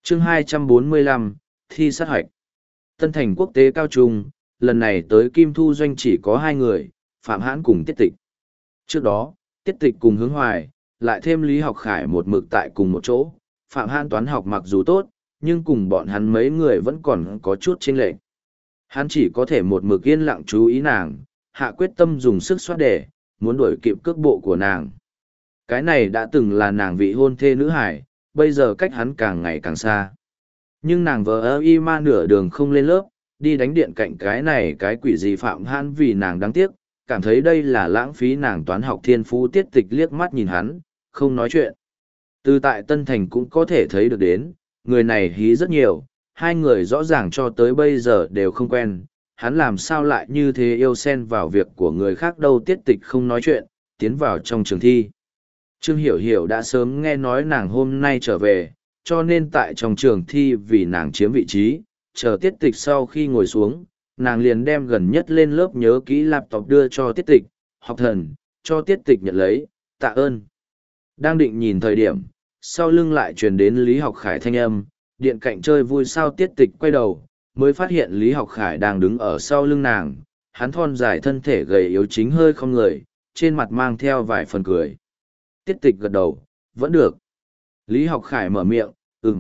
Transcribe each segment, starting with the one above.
Chương 245, thi sát hoạch. Tân Thành Quốc tế cao trung, lần này tới Kim Thu Doanh chỉ có 2 người, Phạm Hãn cùng Tiết Tịch. Trước đó, Tiết Tịch cùng Hướng Hoài, lại thêm Lý Học Khải một mực tại cùng một chỗ. Phạm Hãn toán học mặc dù tốt, nhưng cùng bọn hắn mấy người vẫn còn có chút chênh lệch. Hắn chỉ có thể một mực yên lặng chú ý nàng, hạ quyết tâm dùng sức soát đề, muốn đuổi kịp cước bộ của nàng. Cái này đã từng là nàng vị hôn thê nữ hải, bây giờ cách hắn càng ngày càng xa. Nhưng nàng vờ ơ y ma nửa đường không lên lớp, đi đánh điện cạnh cái này cái quỷ gì Phạm Hãn vì nàng đáng tiếc, cảm thấy đây là lãng phí nàng toán học thiên phú. Tiết Tịch liếc mắt nhìn hắn, không nói chuyện. Từ tại Tân Thành cũng có thể thấy được đến, người này hí rất nhiều, 2 người rõ ràng cho tới bây giờ đều không quen, hắn làm sao lại như thế yêu xen vào việc của người khác đâu. Tiết Tịch không nói chuyện, tiến vào trong trường thi. Trương Hiểu Hiểu đã sớm nghe nói nàng hôm nay trở về, cho nên tại trong trường thi vì nàng chiếm vị trí, chờ Tiết Tịch sau khi ngồi xuống, nàng liền đem gần nhất lên lớp nhớ kỹ laptop đưa cho Tiết Tịch, học thần, cho Tiết Tịch nhận lấy, tạ ơn. Đang định nhìn thời điểm, sau lưng lại truyền đến Lý Học Khải thanh âm, điện cạnh chơi vui sao. Tiết Tịch quay đầu, mới phát hiện Lý Học Khải đang đứng ở sau lưng nàng, hắn thon dài thân thể gầy yếu chính hơi không người, trên mặt mang theo vài phần cười. Tiết Tịch gật đầu, vẫn được. Lý Học Khải mở miệng,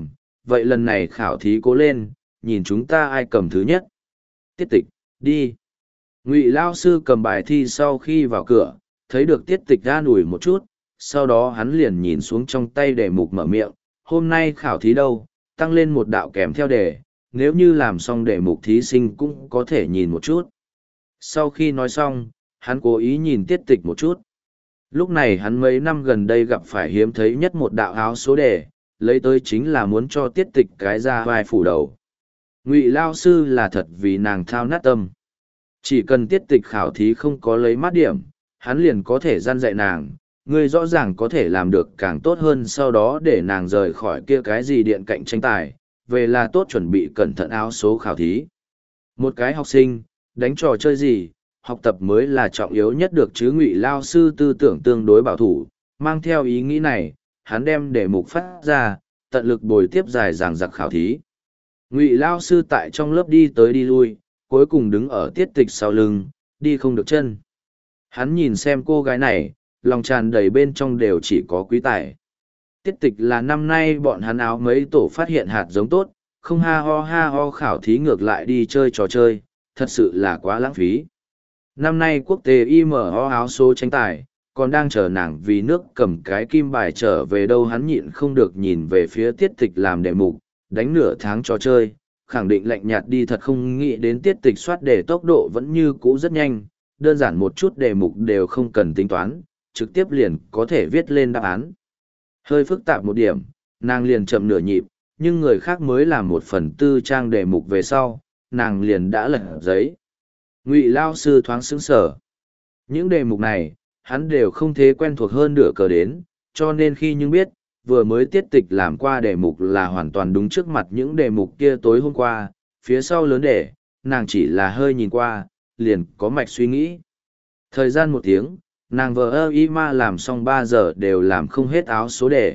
vậy lần này khảo thí cố lên, nhìn chúng ta ai cầm thứ nhất. Tiết Tịch, đi. Ngụy lao sư cầm bài thi sau khi vào cửa, thấy được Tiết Tịch an ủi một chút, sau đó hắn liền nhìn xuống trong tay đề mục mở miệng, hôm nay khảo thí đâu, tăng lên một đạo kèm theo đề, nếu như làm xong đề mục thí sinh cũng có thể nhìn một chút. Sau khi nói xong, hắn cố ý nhìn Tiết Tịch một chút. Lúc này hắn mấy năm gần đây gặp phải hiếm thấy nhất một đạo áo số đề, lấy tới chính là muốn cho Tiết Tịch cái ra vai phủ đầu. Ngụy lao sư là thật vì nàng thao nát tâm. Chỉ cần Tiết Tịch khảo thí không có lấy mát điểm, hắn liền có thể gian dạy nàng, ngươi rõ ràng có thể làm được càng tốt hơn, sau đó để nàng rời khỏi kia cái gì điện cạnh tranh tài, về là tốt chuẩn bị cẩn thận áo số khảo thí. Một cái học sinh, đánh trò chơi gì, học tập mới là trọng yếu nhất được chứ. Ngụy lao sư tư tưởng tương đối bảo thủ, mang theo ý nghĩ này, hắn đem đề mục phát ra, tận lực bồi tiếp dài dàng dặc khảo thí. Ngụy lao sư tại trong lớp đi tới đi lui, cuối cùng đứng ở Tiết Tịch sau lưng, đi không được chân. Hắn nhìn xem cô gái này, lòng tràn đầy bên trong đều chỉ có quý tài. Tiết Tịch là năm nay bọn hắn áo mấy tổ phát hiện hạt giống tốt, không ha ho khảo thí ngược lại đi chơi trò chơi, thật sự là quá lãng phí. Năm nay quốc tế IMO áo số tranh tài, còn đang chờ nàng vì nước cầm cái kim bài trở về đâu. Hắn nhịn không được nhìn về phía Tiết Tịch làm đề mục, đánh nửa tháng trò chơi, khẳng định lạnh nhạt đi, thật không nghĩ đến Tiết Tịch soát đề tốc độ vẫn như cũ rất nhanh, đơn giản một chút đề mục đều không cần tính toán, trực tiếp liền có thể viết lên đáp án. Hơi phức tạp một điểm, nàng liền chậm nửa nhịp, nhưng người khác mới làm 1/4 trang đề mục về sau, nàng liền đã lật giấy. Ngụy lao sư thoáng sững sờ. Những đề mục này, hắn đều không thế quen thuộc hơn nửa cờ đến, cho nên khi nhưng biết, vừa mới Tiết Tịch làm qua đề mục là hoàn toàn đúng trước mặt những đề mục kia tối hôm qua, phía sau lớn đề, nàng chỉ là hơi nhìn qua, liền có mạch suy nghĩ. Thời gian 1 tiếng, nàng vờ ơ y ma làm xong 3 giờ đều làm không hết áo số đề.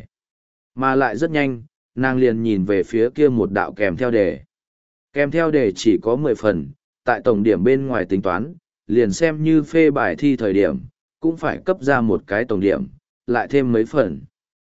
Mà lại rất nhanh, nàng liền nhìn về phía kia một đạo kèm theo đề. Kèm theo đề chỉ có 10 phần, tại tổng điểm bên ngoài tính toán, liền xem như phê bài thi thời điểm, cũng phải cấp ra một cái tổng điểm, lại thêm mấy phần.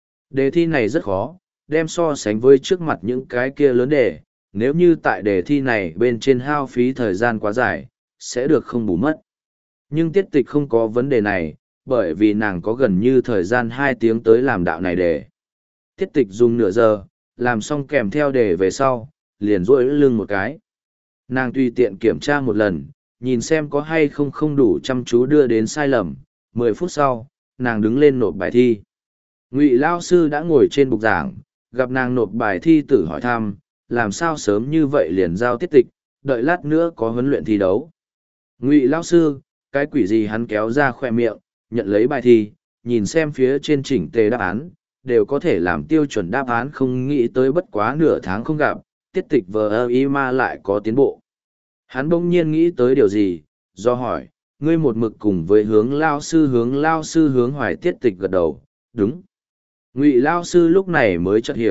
Đề thi này rất khó, đem so sánh với trước mặt những cái kia lớn đề, nếu như tại đề thi này bên trên hao phí thời gian quá dài, sẽ được không bù mất. Nhưng Tiết Tịch không có vấn đề này, bởi vì nàng có gần như thời gian 2 tiếng tới làm đạo này đề. Tiết Tịch dùng nửa giờ, làm xong kèm theo đề về sau, liền duỗi lưng một cái. Nàng tùy tiện kiểm tra một lần, nhìn xem có hay không không đủ chăm chú đưa đến sai lầm. 10 phút sau, nàng đứng lên nộp bài thi. Ngụy lao sư đã ngồi trên bục giảng, gặp nàng nộp bài thi tự hỏi thăm, làm sao sớm như vậy liền giao Tiết Tịch, đợi lát nữa có huấn luyện thi đấu. Ngụy lao sư, cái quỷ gì? Hắn kéo ra khoe miệng, nhận lấy bài thi, nhìn xem phía trên chỉnh tề đáp án, đều có thể làm tiêu chuẩn đáp án, không nghĩ tới bất quá nửa tháng không gặp, Tiết Tịch vờ ơ y ma lại có tiến bộ. Hắn bỗng nhiên nghĩ tới điều gì, do hỏi, ngươi một mực cùng với hướng lao sư hướng Hoài. Tiết Tịch gật đầu, đúng. Ngụy lao sư lúc này mới chợt hiểu,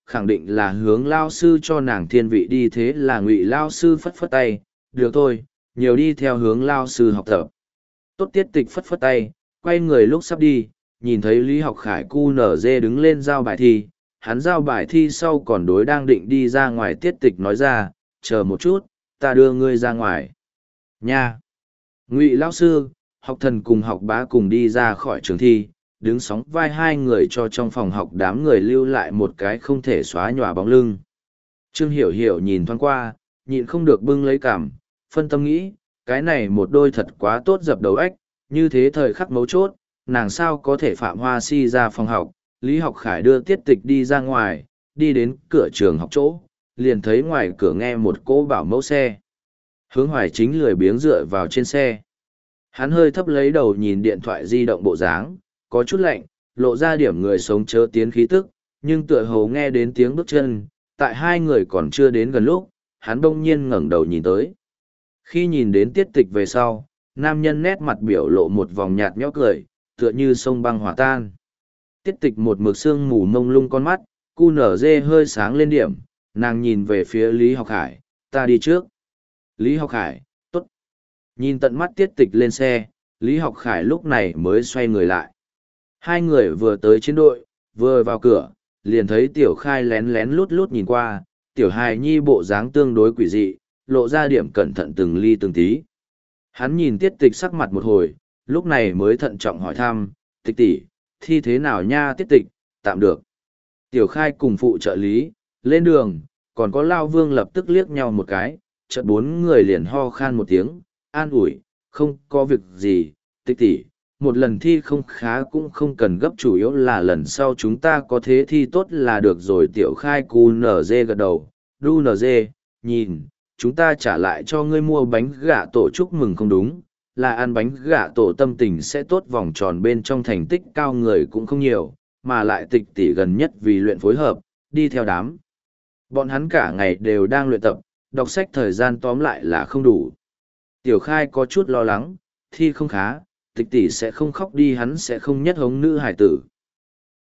khẳng định là hướng lao sư cho nàng thiên vị đi, thế là Ngụy lao sư phất phất tay, được thôi, nhiều đi theo hướng lao sư học tập. Tốt. Tiết Tịch phất phất tay, quay người lúc sắp đi, nhìn thấy Lý Học Khải QNZ đứng lên giao bài thi, hắn giao bài thi sau còn đối đang định đi ra ngoài. Tiết Tịch nói ra, chờ một chút, ta đưa ngươi ra ngoài. Nha! Ngụy lão sư, Học Thần cùng Học Bá cùng đi ra khỏi trường thi, đứng sóng vai hai người cho trong phòng học đám người lưu lại một cái không thể xóa nhòa bóng lưng. Trương Hiểu Hiểu nhìn thoáng qua, nhịn không được bưng lấy cằm, phân tâm nghĩ, cái này một đôi thật quá tốt dập đầu ếch, như thế thời khắc mấu chốt, nàng sao có thể phạm hoa si ra phòng học. Lý Học Khải đưa Tiết Tịch đi ra ngoài, đi đến cửa trường học chỗ, liền thấy ngoài cửa nghe một cỗ bảo mẫu xe. Hướng Hoài chính lười biếng dựa vào trên xe. Hắn hơi thấp lấy đầu nhìn điện thoại di động bộ dáng, có chút lạnh, lộ ra điểm người sống chớ tiến khí tức, nhưng tựa hồ nghe đến tiếng bước chân, tại hai người còn chưa đến gần lúc, hắn đông nhiên ngẩng đầu nhìn tới. Khi nhìn đến Tiết Tịch về sau, nam nhân nét mặt biểu lộ một vòng nhạt nhẽo cười, tựa như sông băng hòa tan. Tiết Tịch một mực sương mù mông lung con mắt, cu nở dê hơi sáng lên điểm, nàng nhìn về phía Lý Học Khải, ta đi trước. Lý Học Khải, tốt. Nhìn tận mắt Tiết Tịch lên xe, Lý Học Khải lúc này mới xoay người lại. Hai người vừa tới chiến đội, vừa vào cửa, liền thấy Tiểu Khai lén lén lút lút nhìn qua, Tiểu Hài Nhi bộ dáng tương đối quỷ dị, lộ ra điểm cẩn thận từng ly từng tí. Hắn nhìn Tiết Tịch sắc mặt một hồi, lúc này mới thận trọng hỏi thăm, Tịch tỷ, thi thế nào nha? Tiết Tịch, tạm được. Tiểu Khai cùng phụ trợ lý, lên đường, còn có Lao Vương lập tức liếc nhau một cái, chợt bốn người liền ho khan một tiếng, an ủi, không có việc gì, Tịch tỷ, một lần thi không khá cũng không cần gấp, chủ yếu là lần sau chúng ta có thế thi tốt là được rồi. Tiểu Khai cu nở dê gật đầu, đu nở dê, nhìn, chúng ta trả lại cho ngươi mua bánh gà tổ chúc mừng không đúng, là ăn bánh gà tổ tâm tình sẽ tốt, vòng tròn bên trong thành tích cao người cũng không nhiều, mà lại Tịch tỷ gần nhất vì luyện phối hợp, đi theo đám. Bọn hắn cả ngày đều đang luyện tập, đọc sách thời gian tóm lại là không đủ. Tiểu Khai có chút lo lắng, thi không khá, Tịch tỷ sẽ không khóc đi, hắn sẽ không nhất hống nữ hải tử.